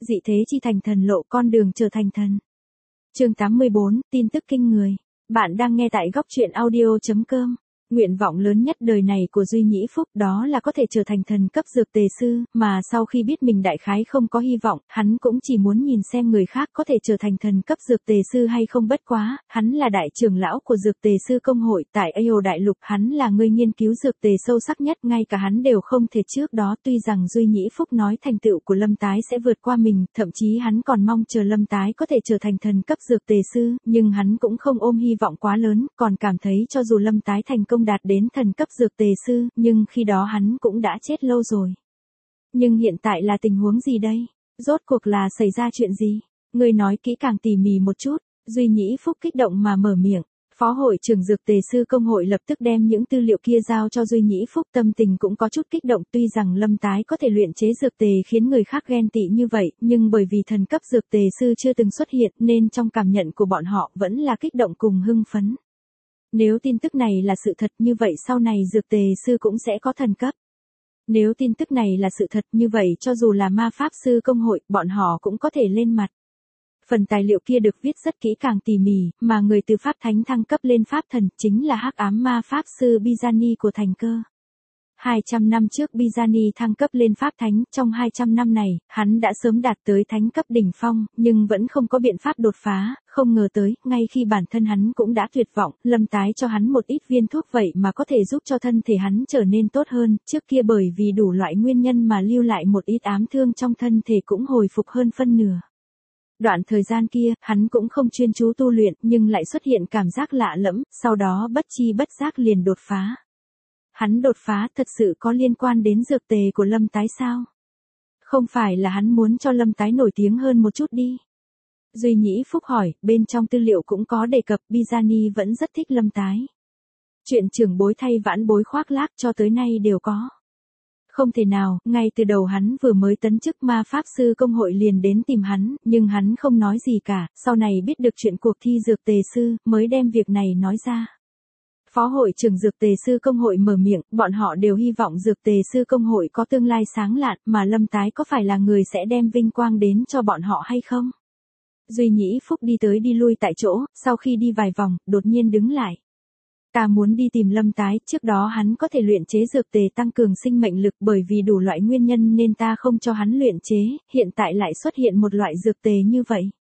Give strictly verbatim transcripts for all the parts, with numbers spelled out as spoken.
dị thế chi thành thần lộ, con đường trở thành thần. Chương tám mươi bốn, tin tức kinh người. Bạn đang nghe tại góc truyện audio chấm com. Nguyện vọng lớn nhất đời này của Duy Nhĩ Phúc đó là có thể trở thành thần cấp dược tề sư, mà sau khi biết mình đại khái không có hy vọng, hắn cũng chỉ muốn nhìn xem người khác có thể trở thành thần cấp dược tề sư hay không. Bất quá, hắn là đại trưởng lão của dược tề sư công hội tại Ao Đại Lục, hắn là người nghiên cứu dược tề sâu sắc nhất, ngay cả hắn đều không thể trước đó. Tuy rằng Duy Nhĩ Phúc nói thành tựu của Lâm Tái sẽ vượt qua mình, thậm chí hắn còn mong chờ Lâm Tái có thể trở thành thần cấp dược tề sư, nhưng hắn cũng không ôm hy vọng quá lớn, còn cảm thấy cho dù Lâm Tái thành công đạt đến thần cấp dược tề sư, nhưng khi đó hắn cũng đã chết lâu rồi. Nhưng hiện tại là tình huống gì đây? Rốt cuộc là xảy ra chuyện gì? Ngươi nói kỹ càng tỉ mỉ một chút. Duy Nhĩ Phúc kích động mà mở miệng. Phó hội trưởng dược tề sư công hội lập tức đem những tư liệu kia giao cho Duy Nhĩ Phúc, tâm tình cũng có chút kích động. Tuy rằng Lâm Tái có thể luyện chế dược tề khiến người khác ghen tị như vậy, nhưng bởi vì thần cấp dược tề sư chưa từng xuất hiện nên trong cảm nhận của bọn họ vẫn là kích động cùng hưng phấn. Nếu tin tức này là sự thật, như vậy sau này dược tề sư cũng sẽ có thần cấp. Nếu tin tức này là sự thật, như vậy cho dù là ma pháp sư công hội, bọn họ cũng có thể lên mặt. Phần tài liệu kia được viết rất kỹ càng tỉ mỉ, mà người từ pháp thánh thăng cấp lên pháp thần chính là hắc ám ma pháp sư Bizani của Thành Cơ. hai trăm năm trước Bizani thăng cấp lên pháp thánh, trong hai trăm năm này, hắn đã sớm đạt tới thánh cấp đỉnh phong, nhưng vẫn không có biện pháp đột phá. Không ngờ tới, ngay khi bản thân hắn cũng đã tuyệt vọng, Lâm Tái cho hắn một ít viên thuốc vậy mà có thể giúp cho thân thể hắn trở nên tốt hơn. Trước kia bởi vì đủ loại nguyên nhân mà lưu lại một ít ám thương trong thân thể cũng hồi phục hơn phân nửa. Đoạn thời gian kia, hắn cũng không chuyên chú tu luyện, nhưng lại xuất hiện cảm giác lạ lẫm, sau đó bất chi bất giác liền đột phá. Hắn đột phá thật sự có liên quan đến dược tề của Lâm Tái sao? Không phải là hắn muốn cho Lâm Tái nổi tiếng hơn một chút đi? Duy Nhĩ Phúc hỏi, bên trong tư liệu cũng có đề cập Bizani vẫn rất thích Lâm Tái. Chuyện trưởng bối thay vãn bối khoác lác cho tới nay đều có. Không thể nào, ngay từ đầu hắn vừa mới tấn chức ma pháp sư công hội liền đến tìm hắn, nhưng hắn không nói gì cả, sau này biết được chuyện cuộc thi dược tề sư, mới đem việc này nói ra. Phó hội trưởng dược tề sư công hội mở miệng, bọn họ đều hy vọng dược tề sư công hội có tương lai sáng lạn, mà Lâm Tái có phải là người sẽ đem vinh quang đến cho bọn họ hay không? Duy Nhĩ Phúc đi tới đi lui tại chỗ, sau khi đi vài vòng, đột nhiên đứng lại. Ta muốn đi tìm Lâm Tái, trước đó hắn có thể luyện chế dược tề tăng cường sinh mệnh lực, bởi vì đủ loại nguyên nhân nên ta không cho hắn luyện chế, hiện tại lại xuất hiện một loại dược tề như vậy.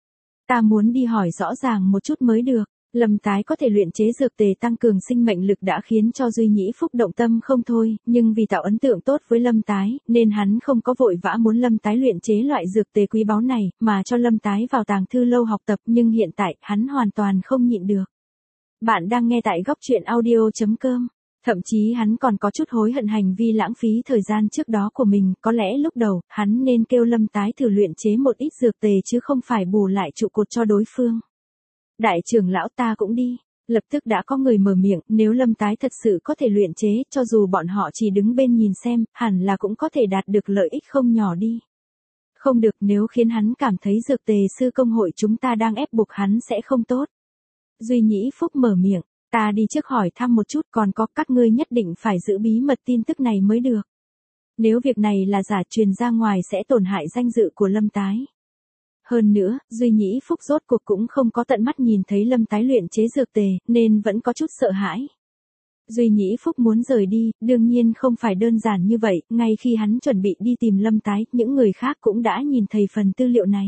Ta muốn đi hỏi rõ ràng một chút mới được. Lâm Tái có thể luyện chế dược tề tăng cường sinh mệnh lực đã khiến cho Duy Nhĩ Phúc động tâm không thôi, nhưng vì tạo ấn tượng tốt với Lâm Tái, nên hắn không có vội vã muốn Lâm Tái luyện chế loại dược tề quý báu này, mà cho Lâm Tái vào tàng thư lâu học tập, nhưng hiện tại, hắn hoàn toàn không nhịn được. Bạn đang nghe tại góc truyện audio chấm com. Thậm chí hắn còn có chút hối hận hành vi lãng phí thời gian trước đó của mình, có lẽ lúc đầu, hắn nên kêu Lâm Tái thử luyện chế một ít dược tề chứ không phải bù lại trụ cột cho đối phương. Đại trưởng lão ta cũng đi. Lập tức đã có người mở miệng, nếu Lâm Tái thật sự có thể luyện chế, cho dù bọn họ chỉ đứng bên nhìn xem, hẳn là cũng có thể đạt được lợi ích không nhỏ đi. Không được, nếu khiến hắn cảm thấy dược tề sư công hội chúng ta đang ép buộc hắn sẽ không tốt. Duy Nhĩ Phúc mở miệng, ta đi trước hỏi thăm một chút, còn có các ngươi nhất định phải giữ bí mật tin tức này mới được. Nếu việc này là giả truyền ra ngoài sẽ tổn hại danh dự của Lâm Tái. Hơn nữa, Duy Nhĩ Phúc rốt cuộc cũng không có tận mắt nhìn thấy Lâm Tái luyện chế dược tề, nên vẫn có chút sợ hãi. Duy Nhĩ Phúc muốn rời đi, đương nhiên không phải đơn giản như vậy, ngay khi hắn chuẩn bị đi tìm Lâm Tái, những người khác cũng đã nhìn thấy phần tư liệu này.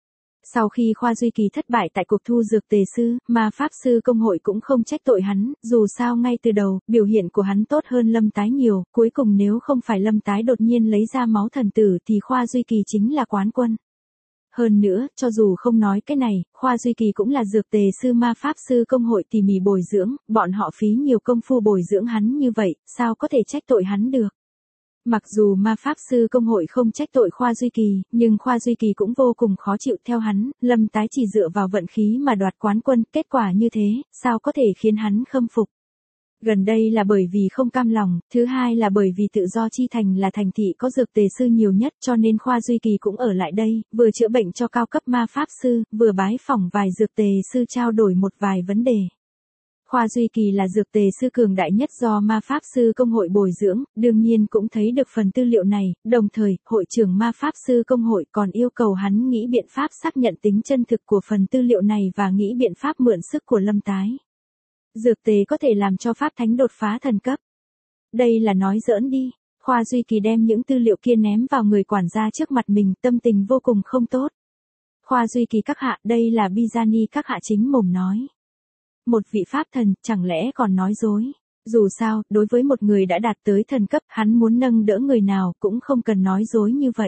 Sau khi Khoa Duy Kỳ thất bại tại cuộc thu dược tề sư, ma pháp sư công hội cũng không trách tội hắn, dù sao ngay từ đầu, biểu hiện của hắn tốt hơn Lâm Tái nhiều, cuối cùng nếu không phải Lâm Tái đột nhiên lấy ra máu thần tử thì Khoa Duy Kỳ chính là quán quân. Hơn nữa, cho dù không nói cái này, Khoa Duy Kỳ cũng là dược tề sư ma pháp sư công hội tỉ mỉ bồi dưỡng, bọn họ phí nhiều công phu bồi dưỡng hắn như vậy, sao có thể trách tội hắn được. Mặc dù ma pháp sư công hội không trách tội Khoa Duy Kỳ, nhưng Khoa Duy Kỳ cũng vô cùng khó chịu theo hắn, Lâm Tái chỉ dựa vào vận khí mà đoạt quán quân, kết quả như thế, sao có thể khiến hắn khâm phục. Gần đây là bởi vì không cam lòng, thứ hai là bởi vì tự do chi thành là thành thị có dược tề sư nhiều nhất cho nên Khoa Duy Kỳ cũng ở lại đây, vừa chữa bệnh cho cao cấp ma pháp sư, vừa bái phỏng vài dược tề sư trao đổi một vài vấn đề. Khoa Duy Kỳ là dược tề sư cường đại nhất do ma pháp sư công hội bồi dưỡng, đương nhiên cũng thấy được phần tư liệu này, đồng thời, hội trưởng ma pháp sư công hội còn yêu cầu hắn nghĩ biện pháp xác nhận tính chân thực của phần tư liệu này và nghĩ biện pháp mượn sức của Lâm Tái. Dược tề có thể làm cho pháp thánh đột phá thần cấp. Đây là nói giỡn đi. Khoa Duy Kỳ đem những tư liệu kia ném vào người quản gia trước mặt mình, tâm tình vô cùng không tốt. Khoa Duy Kỳ các hạ, đây là Bizani các hạ chính mồm nói. Một vị pháp thần, chẳng lẽ còn nói dối. Dù sao, đối với một người đã đạt tới thần cấp, hắn muốn nâng đỡ người nào cũng không cần nói dối như vậy.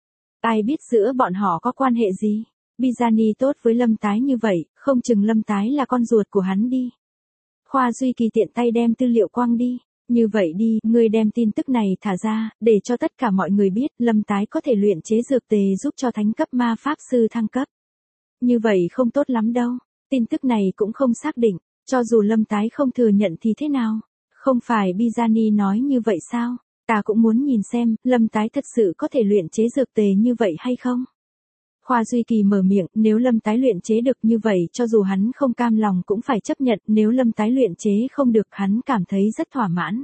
Ai biết giữa bọn họ có quan hệ gì. Bizani tốt với Lâm Tái như vậy, không chừng Lâm Tái là con ruột của hắn đi. Khoa Duy Kỳ tiện tay đem tư liệu quăng đi. Như vậy đi, ngươi đem tin tức này thả ra, để cho tất cả mọi người biết, Lâm Tái có thể luyện chế dược tề giúp cho thánh cấp ma pháp sư thăng cấp. Như vậy không tốt lắm đâu, tin tức này cũng không xác định, cho dù Lâm Tái không thừa nhận thì thế nào? Không phải Bizani nói như vậy sao? Ta cũng muốn nhìn xem, Lâm Tái thật sự có thể luyện chế dược tề như vậy hay không? Khoa Duy Kỳ mở miệng, nếu Lâm Tái luyện chế được như vậy cho dù hắn không cam lòng cũng phải chấp nhận, nếu Lâm Tái luyện chế không được hắn cảm thấy rất thỏa mãn.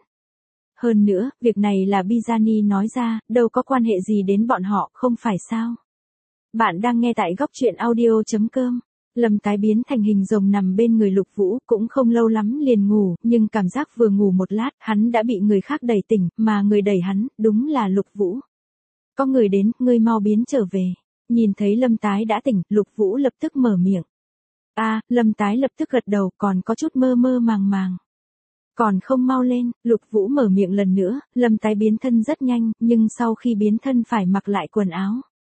Hơn nữa, việc này là Bizani nói ra, đâu có quan hệ gì đến bọn họ, không phải sao? Bạn đang nghe tại góc truyện audio chấm com. Lâm Tái biến thành hình rồng nằm bên người Lục Vũ, cũng không lâu lắm liền ngủ, nhưng cảm giác vừa ngủ một lát, hắn đã bị người khác đẩy tỉnh, mà người đẩy hắn, đúng là Lục Vũ. Có người đến, ngươi mau biến trở về. Nhìn thấy Lâm Tái đã tỉnh, Lục Vũ lập tức mở miệng. A, à, Lâm Tái lập tức gật đầu, còn có chút mơ mơ màng màng. Còn không mau lên, Lục Vũ mở miệng lần nữa, Lâm Tái biến thân rất nhanh, nhưng sau khi biến thân phải mặc lại quần áo.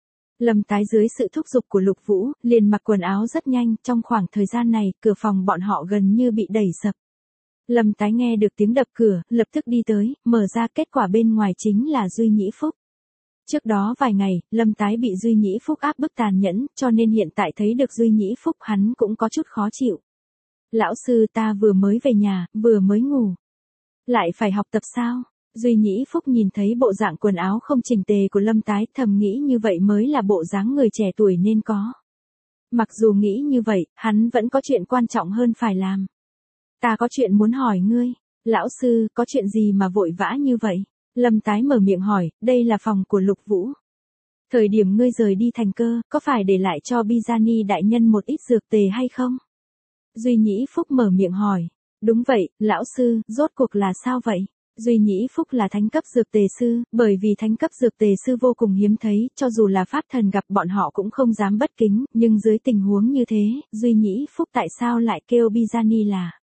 Lâm Tái dưới sự thúc giục của Lục Vũ, liền mặc quần áo rất nhanh, trong khoảng thời gian này, cửa phòng bọn họ gần như bị đẩy sập. Lâm Tái nghe được tiếng đập cửa, lập tức đi tới, mở ra, kết quả bên ngoài chính là Duy Nhĩ Phúc. Trước đó vài ngày, Lâm Tái bị Duy Nhĩ Phúc áp bức tàn nhẫn, cho nên hiện tại thấy được Duy Nhĩ Phúc hắn cũng có chút khó chịu. Lão sư, ta vừa mới về nhà, vừa mới ngủ. Lại phải học tập sao? Duy Nhĩ Phúc nhìn thấy bộ dạng quần áo không chỉnh tề của Lâm Tái, thầm nghĩ như vậy mới là bộ dáng người trẻ tuổi nên có. Mặc dù nghĩ như vậy, hắn vẫn có chuyện quan trọng hơn phải làm. Ta có chuyện muốn hỏi ngươi. Lão sư, có chuyện gì mà vội vã như vậy? Lâm Tái mở miệng hỏi, đây là phòng của Lục Vũ. Thời điểm ngươi rời đi thành cơ, có phải để lại cho Bizani đại nhân một ít dược tề hay không? Duy Nhĩ Phúc mở miệng hỏi. Đúng vậy, lão sư, rốt cuộc là sao vậy? Duy Nhĩ Phúc là thánh cấp dược tề sư, bởi vì thánh cấp dược tề sư vô cùng hiếm thấy, cho dù là pháp thần gặp bọn họ cũng không dám bất kính, nhưng dưới tình huống như thế, Duy Nhĩ Phúc tại sao lại kêu Bizani là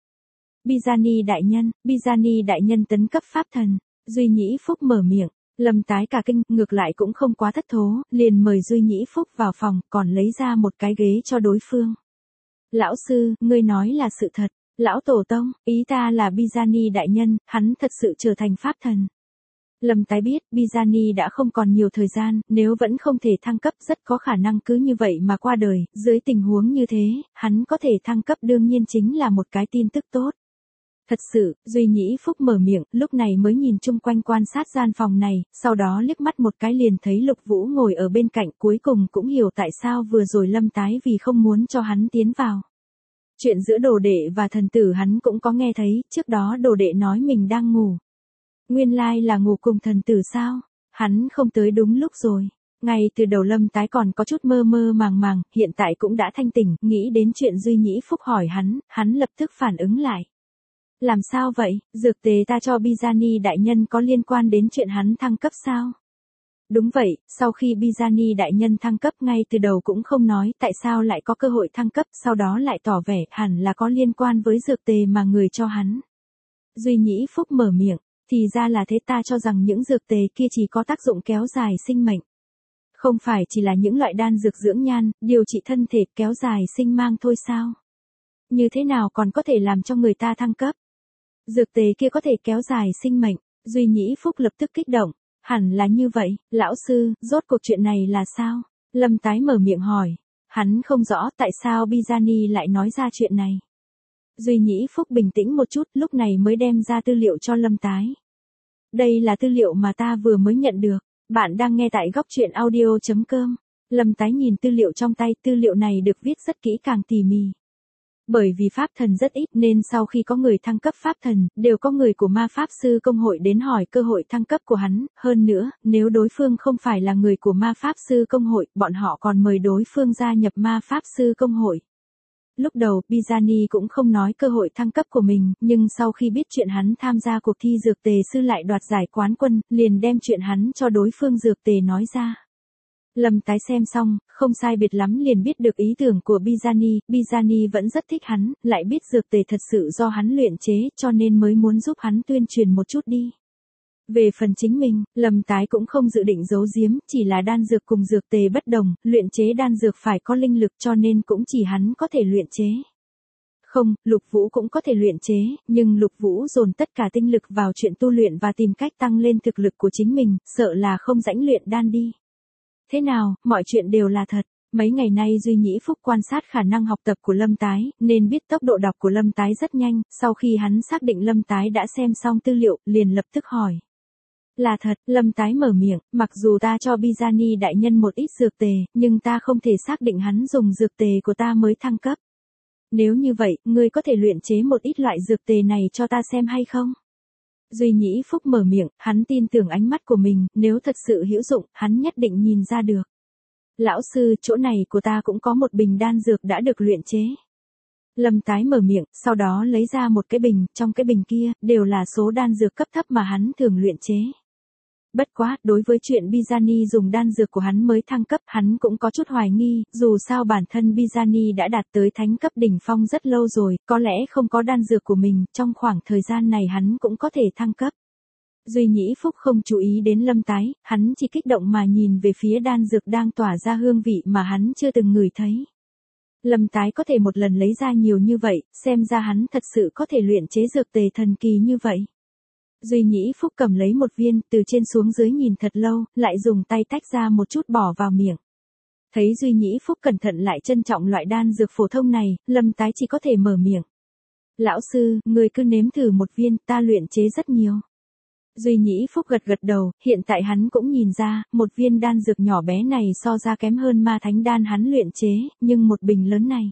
Bizani đại nhân, Bizani đại nhân tấn cấp pháp thần. Duy Nhĩ Phúc mở miệng, Lâm Tái cả kinh, ngược lại cũng không quá thất thố, liền mời Duy Nhĩ Phúc vào phòng, còn lấy ra một cái ghế cho đối phương. Lão sư, ngươi nói là sự thật. Lão tổ tông, ý ta là Bizani đại nhân, hắn thật sự trở thành pháp thần. Lâm Tái biết, Bizani đã không còn nhiều thời gian, nếu vẫn không thể thăng cấp rất có khả năng cứ như vậy mà qua đời, dưới tình huống như thế, hắn có thể thăng cấp đương nhiên chính là một cái tin tức tốt. Thật sự, Duy Nhĩ Phúc mở miệng, lúc này mới nhìn chung quanh quan sát gian phòng này, sau đó liếc mắt một cái liền thấy Lục Vũ ngồi ở bên cạnh, cuối cùng cũng hiểu tại sao vừa rồi Lâm Tái vì không muốn cho hắn tiến vào. Chuyện giữa đồ đệ và thần tử hắn cũng có nghe thấy, trước đó đồ đệ nói mình đang ngủ. Nguyên lai là ngủ cùng thần tử sao? Hắn không tới đúng lúc rồi. Ngay từ đầu Lâm Tái còn có chút mơ mơ màng màng, hiện tại cũng đã thanh tỉnh, nghĩ đến chuyện Duy Nhĩ Phúc hỏi hắn, hắn lập tức phản ứng lại. Làm sao vậy, dược tề ta cho Bizani đại nhân có liên quan đến chuyện hắn thăng cấp sao? Đúng vậy, sau khi Bizani đại nhân thăng cấp ngay từ đầu cũng không nói tại sao lại có cơ hội thăng cấp, sau đó lại tỏ vẻ hẳn là có liên quan với dược tề mà người cho hắn. Duy Nhĩ Phúc mở miệng, thì ra là thế, ta cho rằng những dược tề kia chỉ có tác dụng kéo dài sinh mệnh. Không phải chỉ là những loại đan dược dưỡng nhan, điều trị thân thể kéo dài sinh mang thôi sao? Như thế nào còn có thể làm cho người ta thăng cấp? Dược tề kia có thể kéo dài sinh mệnh, Duy Nhĩ Phúc lập tức kích động. Hẳn là như vậy, lão sư, rốt cuộc chuyện này là sao? Lâm Tái mở miệng hỏi. Hắn không rõ tại sao Bizani lại nói ra chuyện này. Duy Nhĩ Phúc bình tĩnh một chút, lúc này mới đem ra tư liệu cho Lâm Tái. Đây là tư liệu mà ta vừa mới nhận được. Bạn đang nghe tại góc truyện audio chấm com. Lâm Tái nhìn tư liệu trong tay, tư liệu này được viết rất kỹ càng tỉ mỉ. Bởi vì pháp thần rất ít nên sau khi có người thăng cấp pháp thần, đều có người của ma pháp sư công hội đến hỏi cơ hội thăng cấp của hắn, hơn nữa, nếu đối phương không phải là người của ma pháp sư công hội, bọn họ còn mời đối phương gia nhập ma pháp sư công hội. Lúc đầu, Bizani cũng không nói cơ hội thăng cấp của mình, nhưng sau khi biết chuyện hắn tham gia cuộc thi dược tề sư lại đoạt giải quán quân, liền đem chuyện hắn cho đối phương dược tề nói ra. Lâm Tái xem xong, không sai biệt lắm liền biết được ý tưởng của Bizani, Bizani vẫn rất thích hắn, lại biết dược tề thật sự do hắn luyện chế, cho nên mới muốn giúp hắn tuyên truyền một chút đi. Về phần chính mình, Lâm Tái cũng không dự định giấu giếm, chỉ là đan dược cùng dược tề bất đồng, luyện chế đan dược phải có linh lực cho nên cũng chỉ hắn có thể luyện chế. Không, Lục Vũ cũng có thể luyện chế, nhưng Lục Vũ dồn tất cả tinh lực vào chuyện tu luyện và tìm cách tăng lên thực lực của chính mình, sợ là không rãnh luyện đan đi. Thế nào, mọi chuyện đều là thật. Mấy ngày nay Duy Nhĩ Phúc quan sát khả năng học tập của Lâm Tái, nên biết tốc độ đọc của Lâm Tái rất nhanh, sau khi hắn xác định Lâm Tái đã xem xong tư liệu, liền lập tức hỏi. Là thật, Lâm Tái mở miệng, mặc dù ta cho Bizani đại nhân một ít dược tề, nhưng ta không thể xác định hắn dùng dược tề của ta mới thăng cấp. Nếu như vậy, ngươi có thể luyện chế một ít loại dược tề này cho ta xem hay không? Duy Nhĩ Phúc mở miệng, hắn tin tưởng ánh mắt của mình, nếu thật sự hữu dụng, hắn nhất định nhìn ra được. Lão sư, chỗ này của ta cũng có một bình đan dược đã được luyện chế. Lâm Tái mở miệng, sau đó lấy ra một cái bình, trong cái bình kia, đều là số đan dược cấp thấp mà hắn thường luyện chế. Bất quá, đối với chuyện Bizani dùng đan dược của hắn mới thăng cấp, hắn cũng có chút hoài nghi, dù sao bản thân Bizani đã đạt tới thánh cấp đỉnh phong rất lâu rồi, có lẽ không có đan dược của mình, trong khoảng thời gian này hắn cũng có thể thăng cấp. Duy Nhĩ Phúc không chú ý đến Lâm Tái, hắn chỉ kích động mà nhìn về phía đan dược đang tỏa ra hương vị mà hắn chưa từng ngửi thấy. Lâm Tái có thể một lần lấy ra nhiều như vậy, xem ra hắn thật sự có thể luyện chế dược tề thần kỳ như vậy. Duy Nhĩ Phúc cầm lấy một viên, từ trên xuống dưới nhìn thật lâu, lại dùng tay tách ra một chút bỏ vào miệng. Thấy Duy Nhĩ Phúc cẩn thận lại trân trọng loại đan dược phổ thông này, Lâm Tái chỉ có thể mở miệng. Lão sư, người cứ nếm thử một viên, ta luyện chế rất nhiều. Duy Nhĩ Phúc gật gật đầu, hiện tại hắn cũng nhìn ra, một viên đan dược nhỏ bé này so ra kém hơn ma thánh đan hắn luyện chế, nhưng một bình lớn này.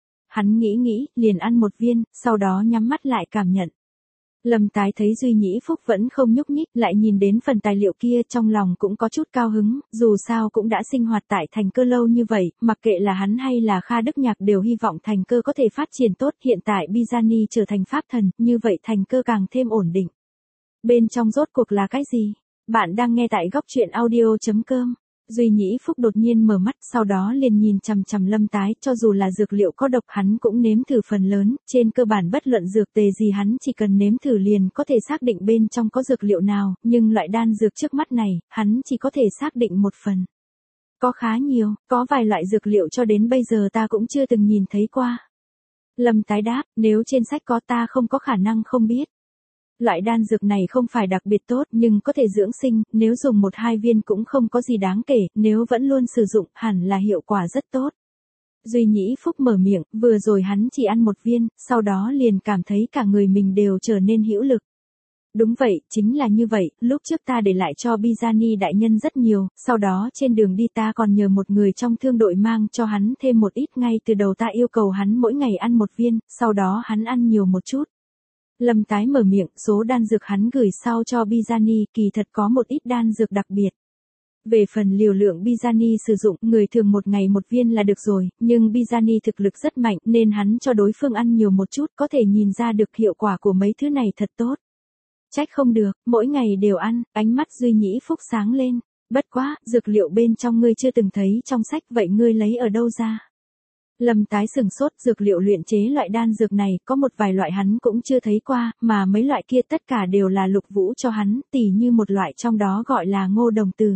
Hắn nghĩ nghĩ, liền ăn một viên, sau đó nhắm mắt lại cảm nhận. Lâm Tái thấy Duy Nhĩ Phúc vẫn không nhúc nhích, lại nhìn đến phần tài liệu kia trong lòng cũng có chút cao hứng, dù sao cũng đã sinh hoạt tại Thành Cơ lâu như vậy, mặc kệ là hắn hay là Kha Đức Nhạc đều hy vọng Thành Cơ có thể phát triển tốt, hiện tại Bizani trở thành pháp thần, như vậy Thành Cơ càng thêm ổn định. Bên trong rốt cuộc là cái gì? Bạn đang nghe tại góc truyện audio chấm com. Duy Nhĩ Phúc đột nhiên mở mắt, sau đó liền nhìn chằm chằm Lâm Tái, cho dù là dược liệu có độc hắn cũng nếm thử phần lớn, trên cơ bản bất luận dược tề gì hắn chỉ cần nếm thử liền có thể xác định bên trong có dược liệu nào, nhưng loại đan dược trước mắt này, hắn chỉ có thể xác định một phần. Có khá nhiều, có vài loại dược liệu cho đến bây giờ ta cũng chưa từng nhìn thấy qua. Lâm Tái đáp, nếu trên sách có ta không có khả năng không biết. Loại đan dược này không phải đặc biệt tốt nhưng có thể dưỡng sinh, nếu dùng một hai viên cũng không có gì đáng kể, nếu vẫn luôn sử dụng hẳn là hiệu quả rất tốt. Duy Nhĩ Phúc mở miệng, vừa rồi hắn chỉ ăn một viên, sau đó liền cảm thấy cả người mình đều trở nên hữu lực. Đúng vậy, chính là như vậy, lúc trước ta để lại cho Bizani đại nhân rất nhiều, sau đó trên đường đi ta còn nhờ một người trong thương đội mang cho hắn thêm một ít, ngay từ đầu ta yêu cầu hắn mỗi ngày ăn một viên, sau đó hắn ăn nhiều một chút. Lâm Tái mở miệng, số đan dược hắn gửi sau cho Bizani, kỳ thật có một ít đan dược đặc biệt. Về phần liều lượng Bizani sử dụng, người thường một ngày một viên là được rồi, nhưng Bizani thực lực rất mạnh nên hắn cho đối phương ăn nhiều một chút, có thể nhìn ra được hiệu quả của mấy thứ này thật tốt. Trách không được, mỗi ngày đều ăn, ánh mắt Duy Nhĩ Phúc sáng lên. Bất quá, dược liệu bên trong ngươi chưa từng thấy trong sách, vậy ngươi lấy ở đâu ra? Lâm Tái sừng sốt, dược liệu luyện chế loại đan dược này, có một vài loại hắn cũng chưa thấy qua, mà mấy loại kia tất cả đều là Lục Vũ cho hắn, tỉ như một loại trong đó gọi là ngô đồng tử.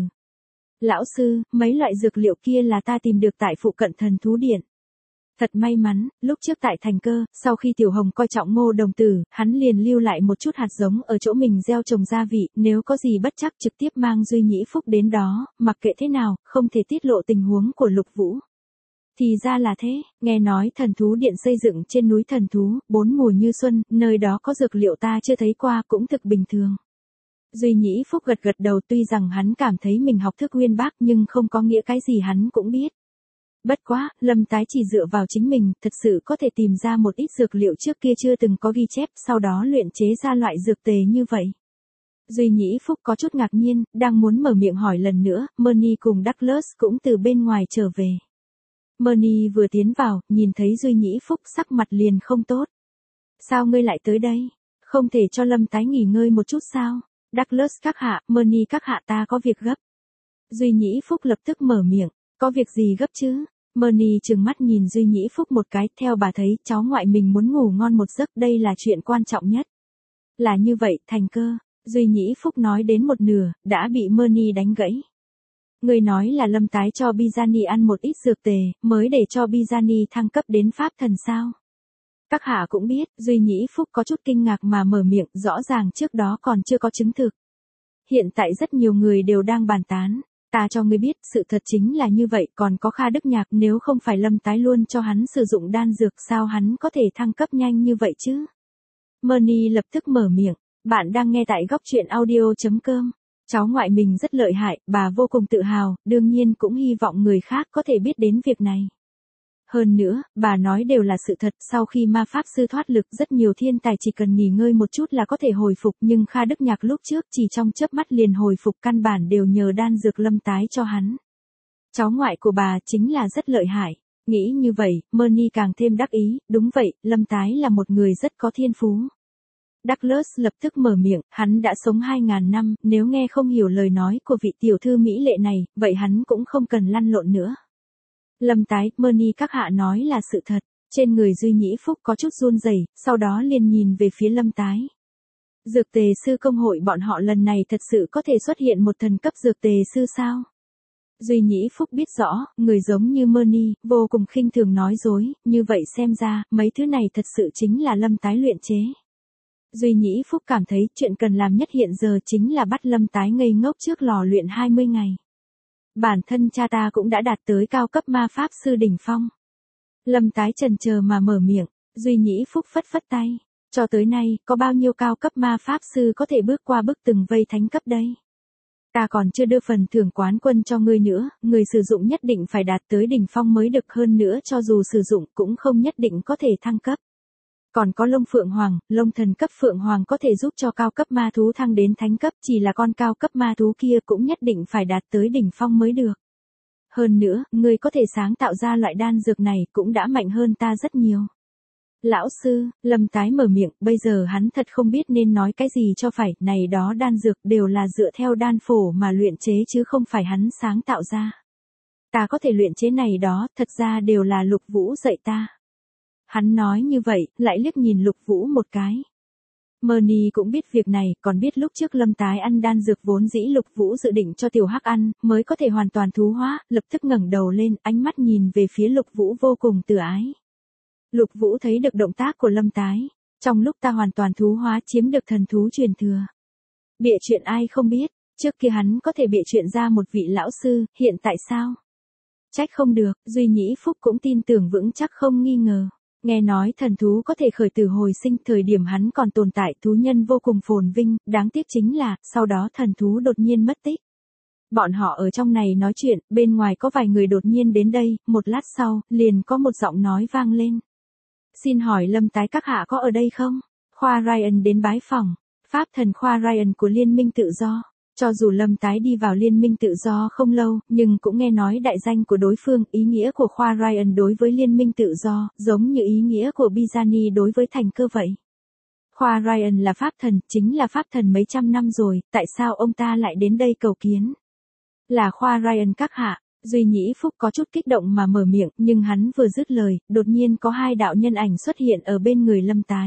Lão sư, mấy loại dược liệu kia là ta tìm được tại phụ cận Thần Thú Điện. Thật may mắn, lúc trước tại Thành Cơ, sau khi Tiểu Hồng coi trọng ngô đồng tử, hắn liền lưu lại một chút hạt giống ở chỗ mình gieo trồng gia vị, nếu có gì bất chắc trực tiếp mang Duy Nhĩ Phúc đến đó, mặc kệ thế nào, không thể tiết lộ tình huống của Lục Vũ. Thì ra là thế, nghe nói Thần Thú Điện xây dựng trên núi Thần Thú, bốn mùa như xuân, nơi đó có dược liệu ta chưa thấy qua cũng thực bình thường. Duy Nhĩ Phúc gật gật đầu, tuy rằng hắn cảm thấy mình học thức uyên bác nhưng không có nghĩa cái gì hắn cũng biết. Bất quá, Lâm Tái chỉ dựa vào chính mình, thật sự có thể tìm ra một ít dược liệu trước kia chưa từng có ghi chép, sau đó luyện chế ra loại dược tề như vậy. Duy Nhĩ Phúc có chút ngạc nhiên, đang muốn mở miệng hỏi lần nữa, Murney cùng Douglas cũng từ bên ngoài trở về. Murney vừa tiến vào, nhìn thấy Duy Nhĩ Phúc sắc mặt liền không tốt. Sao ngươi lại tới đây? Không thể cho Lâm Tái nghỉ ngơi một chút sao? Douglas các hạ, Murney các hạ ta có việc gấp. Duy Nhĩ Phúc lập tức mở miệng, có việc gì gấp chứ? Murney trừng mắt nhìn Duy Nhĩ Phúc một cái, theo bà thấy cháu ngoại mình muốn ngủ ngon một giấc, đây là chuyện quan trọng nhất. Là như vậy, Thành Cơ. Duy Nhĩ Phúc nói đến một nửa, đã bị Murney đánh gãy. Người nói là Lâm Tái cho Bizani ăn một ít dược tề, mới để cho Bizani thăng cấp đến pháp thần sao? Các hạ cũng biết, Duy Nhĩ Phúc có chút kinh ngạc mà mở miệng, rõ ràng trước đó còn chưa có chứng thực. Hiện tại rất nhiều người đều đang bàn tán, ta cho ngươi biết, sự thật chính là như vậy, còn có Kha Đức Nhạc, nếu không phải Lâm Tái luôn cho hắn sử dụng đan dược, sao hắn có thể thăng cấp nhanh như vậy chứ? Murney lập tức mở miệng, bạn đang nghe tại góc truyện audio chấm com. Cháu ngoại mình rất lợi hại, bà vô cùng tự hào, đương nhiên cũng hy vọng người khác có thể biết đến việc này. Hơn nữa, bà nói đều là sự thật, sau khi ma pháp sư thoát lực rất nhiều thiên tài chỉ cần nghỉ ngơi một chút là có thể hồi phục, nhưng Kha Đức Nhạc lúc trước chỉ trong chớp mắt liền hồi phục, căn bản đều nhờ đan dược Lâm Tái cho hắn. Cháu ngoại của bà chính là rất lợi hại. Nghĩ như vậy, Murney càng thêm đắc ý, đúng vậy, Lâm Tái là một người rất có thiên phú. Douglas lập tức mở miệng, hắn đã sống hai ngàn năm, nếu nghe không hiểu lời nói của vị tiểu thư mỹ lệ này, vậy hắn cũng không cần lăn lộn nữa. Lâm Tái, Murney các hạ nói là sự thật, trên người Duy Nhĩ Phúc có chút run rẩy, sau đó liền nhìn về phía Lâm Tái. Dược tề sư công hội bọn họ lần này thật sự có thể xuất hiện một thần cấp dược tề sư sao? Duy Nhĩ Phúc biết rõ, người giống như Murney, vô cùng khinh thường nói dối, như vậy xem ra, mấy thứ này thật sự chính là Lâm Tái luyện chế. Duy Nhĩ Phúc cảm thấy chuyện cần làm nhất hiện giờ chính là bắt Lâm Tái ngây ngốc trước lò luyện hai mươi ngày. Bản thân cha ta cũng đã đạt tới cao cấp ma pháp sư đỉnh phong. Lâm Tái chần chờ mà mở miệng, Duy Nhĩ Phúc phất phất tay. Cho tới nay, có bao nhiêu cao cấp ma pháp sư có thể bước qua bức tường vây thánh cấp đây? Ta còn chưa đưa phần thưởng quán quân cho ngươi nữa, người sử dụng nhất định phải đạt tới đỉnh phong mới được, hơn nữa cho dù sử dụng cũng không nhất định có thể thăng cấp. Còn có lông phượng hoàng, lông thần cấp phượng hoàng có thể giúp cho cao cấp ma thú thăng đến thánh cấp, chỉ là con cao cấp ma thú kia cũng nhất định phải đạt tới đỉnh phong mới được. Hơn nữa, ngươi có thể sáng tạo ra loại đan dược này cũng đã mạnh hơn ta rất nhiều. Lão sư, Lâm Tái mở miệng, bây giờ hắn thật không biết nên nói cái gì cho phải, này đó đan dược đều là dựa theo đan phổ mà luyện chế chứ không phải hắn sáng tạo ra. Ta có thể luyện chế này đó, thật ra đều là Lục Vũ dạy ta. Hắn nói như vậy, lại liếc nhìn Lục Vũ một cái. Murney cũng biết việc này, còn biết lúc trước Lâm Tái ăn đan dược vốn dĩ Lục Vũ dự định cho Tiểu Hắc ăn, mới có thể hoàn toàn thú hóa, lập tức ngẩng đầu lên, ánh mắt nhìn về phía Lục Vũ vô cùng từ ái. Lục Vũ thấy được động tác của Lâm Tái, trong lúc ta hoàn toàn thú hóa chiếm được thần thú truyền thừa. Bịa chuyện ai không biết, trước kia hắn có thể bịa chuyện ra một vị lão sư, hiện tại sao? Trách không được, Duy Nhĩ Phúc cũng tin tưởng vững chắc không nghi ngờ. Nghe nói thần thú có thể khởi tử hồi sinh, thời điểm hắn còn tồn tại thú nhân vô cùng phồn vinh, đáng tiếc chính là, sau đó thần thú đột nhiên mất tích. Bọn họ ở trong này nói chuyện, bên ngoài có vài người đột nhiên đến đây, một lát sau, liền có một giọng nói vang lên. Xin hỏi Lâm Tái các hạ có ở đây không? Khoa Ryan đến bái phỏng, pháp thần Khoa Ryan của Liên minh Tự do. Cho dù Lâm Tái đi vào Liên minh Tự do không lâu, nhưng cũng nghe nói đại danh của đối phương, ý nghĩa của Khoa Ryan đối với Liên minh Tự do, giống như ý nghĩa của Bizani đối với Thành Cơ vậy. Khoa Ryan là pháp thần, chính là pháp thần mấy trăm năm rồi, tại sao ông ta lại đến đây cầu kiến? Là Khoa Ryan các hạ. Duy Nhĩ Phúc có chút kích động mà mở miệng, nhưng hắn vừa dứt lời, đột nhiên có hai đạo nhân ảnh xuất hiện ở bên người Lâm Tái.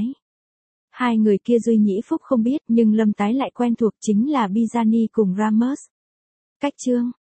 Hai người kia Duy Nhĩ Phúc không biết, nhưng Lâm Tái lại quen thuộc, chính là Bizani cùng Ramos. Cách chương,